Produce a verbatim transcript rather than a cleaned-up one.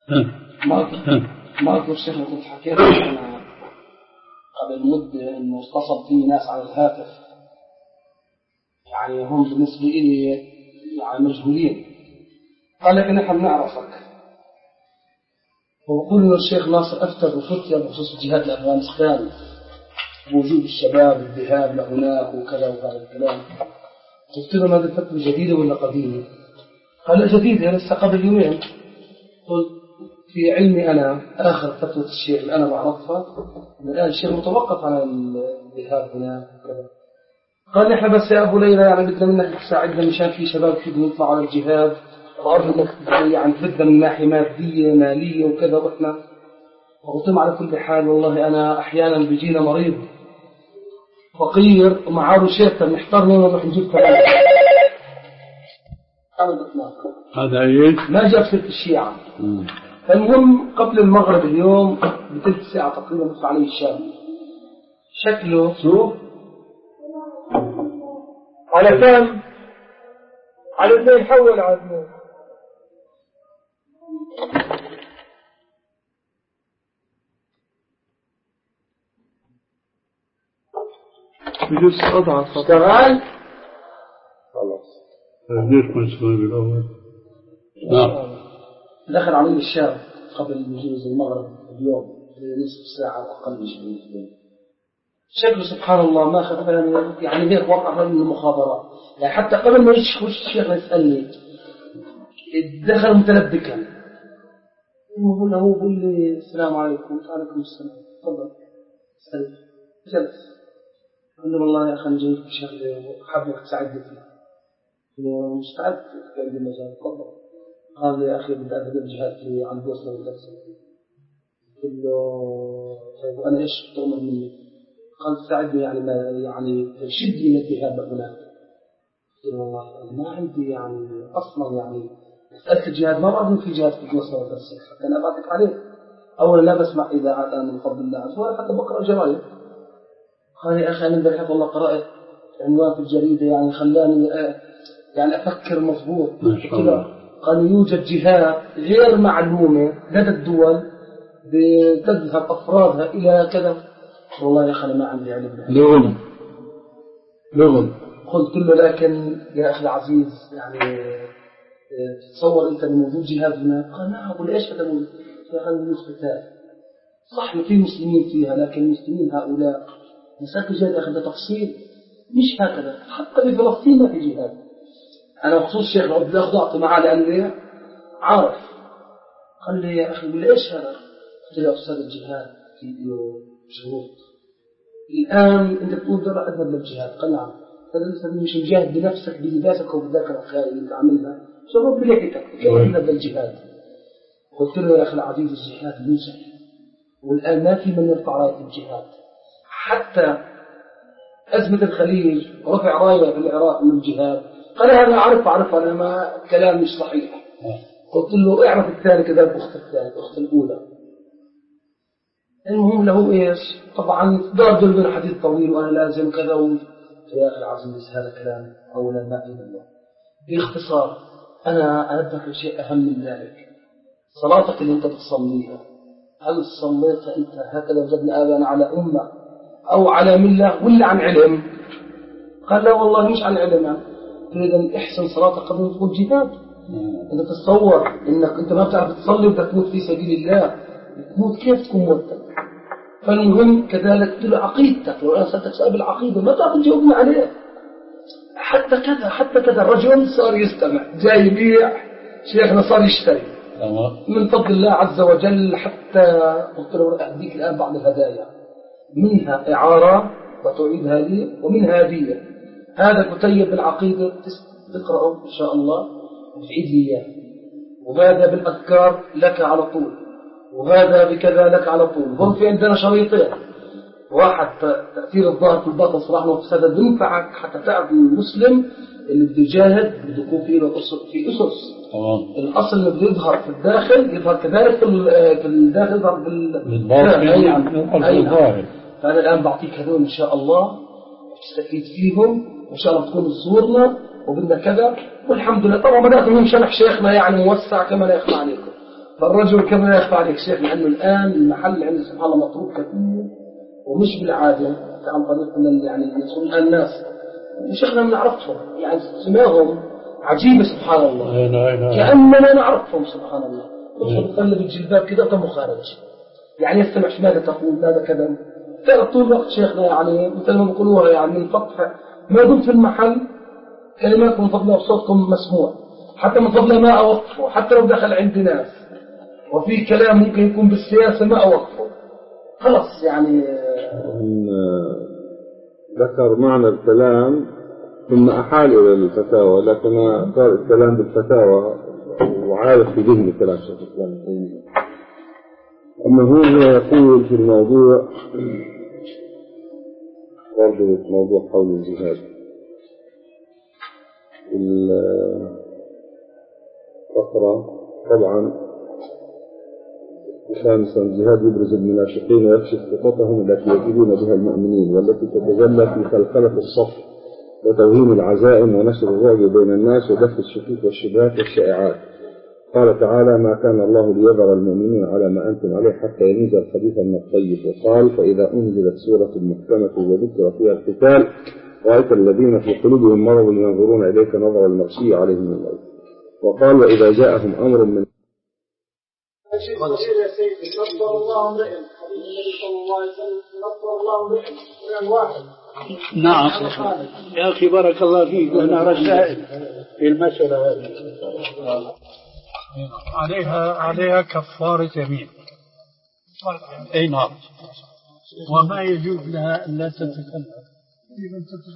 ما ما أذكر شيخنا كنت حكيت أنا قبل مدة إنه اتصل فيني ناس على الهاتف، يعني هم بالنسبة لي يعني مجهولين، قال لك نحن نعرفك، وقل له الشيخ ناصر أفتى بفتية بخصوص الجهاد لأفغانستان بوجود الشباب الذهاب لهناك وكذا وهذا الكلام. قلت له هذه الفتوى جديدة ولا قديمة؟ قال لا جديدة لسه قبل يومين. قلت في علمي أنا آخر فتوى الشيخ اللي أنا بعرفها إن الآن الشيخ متوقف على الذهاب هناك وكذا. قال نحن بس يا أبو ليلى يعني بدنا منك تساعدنا مشان في شباب كده يطلعوا على الجهاد، وأرجو إنك يعني تبدأ من ناحية مادية مالية وكذا. وإحنا وقلت على كل حال والله أنا أحيانا بيجينا مريض فقير ومعاه شيخ محتار مين نروح نجيب كلام. هذا ايش؟ ما جاب سيرة الشيعة. المهم قبل المغرب اليوم بثلث ساعة تقريبا بطلع عليه الشام، شكله شوف على كم؟ على اثنين حول على اثنين. بجوز أضعف اشتغل خلاص. ليش ما يشتغل بالأول؟ نعم. دخل عليه الشام قبل بجوز المغرب اليوم نصف ساعة أقل من شيء. شكله سبحان الله ما خف يعني هيك وقع من المخابرات، يعني حتى قبل ما يخش الشيخ يسألني دخل متلبكا. يقول له يقول لي السلام عليكم. وعليكم السلام. تفضل. سلم. جلس. قال له والله يا أخي أنا جايك بشغلة وحابك تساعدني فيها. قلت له مستعد في عندي مجال. تفضل. قال لي يا أخي بدي أبدأ الجهاد في عن بوسنة والهرسك. قلت له طيب وأنا إيش تؤمر مني؟ قال تساعدني يعني ما يعني شدني من الذهاب هناك. قلت له والله ما عندي يعني أصلا يعني مسألة الجهاد ما بعرف في جهاد في بوسنة والهرسك حتى أنا أبعتك عليه. أولا لا بسمع إذاعات أنا من فضل الله ولا حتى بقرأ جرايد. قال يا أخي أنا امبارح والله قرأت عنوان في الجريدة يعني خلاني يعني أفكر مضبوط. قال يوجد جهات غير معلومة لدى الدول بتذهب أفرادها إلى كذا. والله يا أخي ما عندي علم لغم لغم. قلت له لكن يا أخي العزيز يعني تتصور أنت الموضوع جهاد هنا؟ قال نعم. قل إيش هذا الموضوع؟ يا أخي المسلمين صح ما في مسلمين فيها لكن المسلمين هؤلاء مسألة الجهاد يا أخي ده تفصيل مش هكذا. حتى في فلسطين ما في جهاد. أنا بخصوص الشيخ العبد الله ضغط معه لأني عارف. قال لي يا أخي قل إيش هذا؟ قلت له يا أستاذ الجهاد في شروط. الآن أنت تقول درع أذهب للجهاد. قال نعم. فلسه مش مجاهد بنفسك بذاتك وبذاكرة الخير اللي تعملها شرط بلحيتك كيف تذهب للجهاد؟ قلت له يا أخي العزيز الجهاد يوسف والآن ما في من يرفع راية الجهاد. حتى أزمة الخليج رفع راية في العراق من الجهاد. قال أنا أعرف أعرف أنا ما كلام مش صحيح. قلت له اعرف الثاني كذا أخت الثاني أخت الأولى. المهم له إيش طبعا ضرب من حديث طويل وأنا لازم كذا و... يا أخي العزيز هذا كلام أولا ما إلا الله. باختصار أنا أنبهك شيء أهم من ذلك. صلاتك اللي أنت بتصليها هل صليت أنت هكذا وجدنا آبانا على أمة أو على ملة ولا عن علم؟ قال لا والله مش عن علم. إذا احسن صلاتك قبل أن تقول جهاد. أنت تتصور إنك أنت ما بتعرف تصلي وبدك تموت في سبيل الله تموت كيف تكون موتك؟ فالمهم كذلك تقول عقيدتك. لو أنا سألتك سؤال بالعقيدة ما تعرف تجاوبني عليه. حتى كذا حتى كذا الرجل صار يستمع جاي يبيع شيخنا صار يشتري من فضل الله عز وجل. حتى قلت له أهديك الآن بعض الهدايا منها إعارة وتعيدها لي ومنها هدية. هذا كتيب بالعقيدة تقرأه إن شاء الله وتعيد لي إياه. وهذا بالأذكار لك على طول وهذا بكذا لك على طول. هم في عندنا شريطين. واحد تأثير الظاهر في الباطن صراحة وفسادة بينفعك حتى تعرف المسلم اللي بده يجاهد بده يكون فيه له في أسس. الأصل اللي بده يظهر في الداخل يظهر كذلك في الداخل يظهر بالظاهر. فأنا الآن بعطيك هذول إن شاء الله تستفيد فيهم وإن شاء الله تكون تزورنا وبدنا كذا والحمد لله. طبعا بدأت منهم شرح شيخنا يعني موسع كما لا يخفى عليكم. فالرجل كما يخفى عليك شيخ، لأنه الآن المحل عند سبحان الله مطروب كثير ومش بالعادة عن طريق من يعني يدخل الناس وشيخنا نعرفهم يعني سماهم عجيبة سبحان الله، كأننا نعرفهم سبحان الله. يدخل يقلب الجلباب كده كم خارج يعني يستمع ماذا تقول ماذا كذا. ترى طول الوقت شيخنا يعني مثل ما بيقولوها يعني من فضل ما دمت في المحل كلمات من فضلها وصوتكم مسموع، حتى من فضلها ما أوقفه، حتى لو دخل عند ناس وفي كلام ممكن يكون بالسياسة ما أوقفه خلص يعني. ذكر معنى الكلام ثم أحال إلى الفتاوى، لكن صار الكلام بالفتاوى وعارف في ذهن الكلام شيخ الإسلام. أما هو يقول في الموضوع برضو موضوع حول الجهاد الفقرة طبعا خامسا الجهاد يبرز المنافقين ويكشف خططهم التي يجدون بها المؤمنين والتي تتجلى في خلخلة الصف وتوهين العزائم ونشر الرعب بين الناس ودفع الشكوك والشبهات والشائعات. قال تعالى: ما كان الله ليذر المؤمنين على ما أنتم عليه حتى يميز الخبيث من الطيب. وقال: فإذا أنزلت سورة محكمة وذكر فيها القتال رأيت الذين في قلوبهم مرض ينظرون إليك نظر المغشي عليهم من الموت. وقال: وإذا جاءهم أمر من يا سيدي نصر الله امرئ، حديث النبي صلى الله عليه وسلم نصر الله امرئ من واحد. نعم يا أخي بارك الله فيك، أنا رسائل في المسألة هذه عليها عليها كفارة يمين. أي نعم، وما يجوز لها أن لا تتكلم.